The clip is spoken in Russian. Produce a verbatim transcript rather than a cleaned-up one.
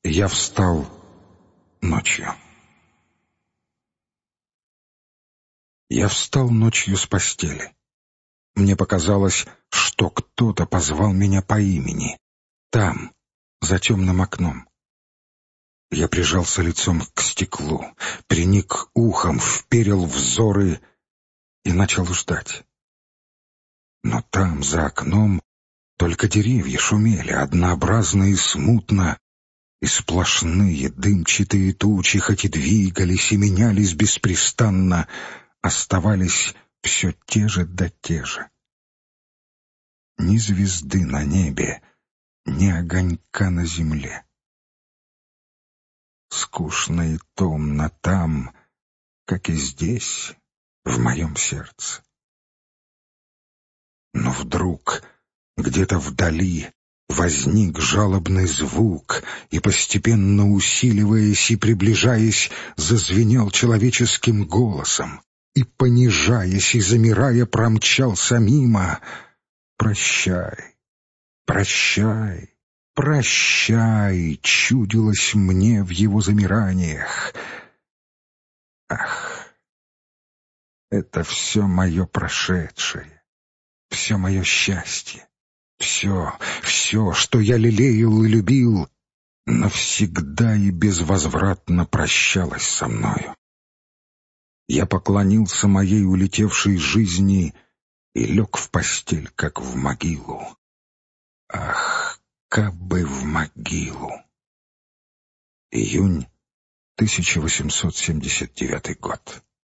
Я встал ночью. Я встал ночью с постели. Мне показалось, что кто-то позвал меня по имени. Там, за темным окном. Я прижался лицом к стеклу, приник ухом, вперил взоры и начал ждать. Но там, за окном, только деревья шумели, однообразно и смутно, и сплошные дымчатые тучи, хоть и двигались и менялись беспрестанно, оставались все те же да те же. Ни звезды на небе, ни огонька на земле. Скучно и томно там, как и здесь, в моем сердце. Но вдруг, где-то вдали, возник жалобный звук, и, постепенно усиливаясь и приближаясь, зазвенел человеческим голосом, и, понижаясь и замирая, промчался мимо. «Прощай, прощай, прощай!» — чудилось мне в его замираниях. Ах, это все мое прошедшее, все мое счастье, все, все, что я лелеял и любил, навсегда и безвозвратно прощалось со мною. Я поклонился моей улетевшей жизни и лег в постель, как в могилу. Ах, кабы в могилу! Июнь тысяча восемьсот семьдесят девятый год.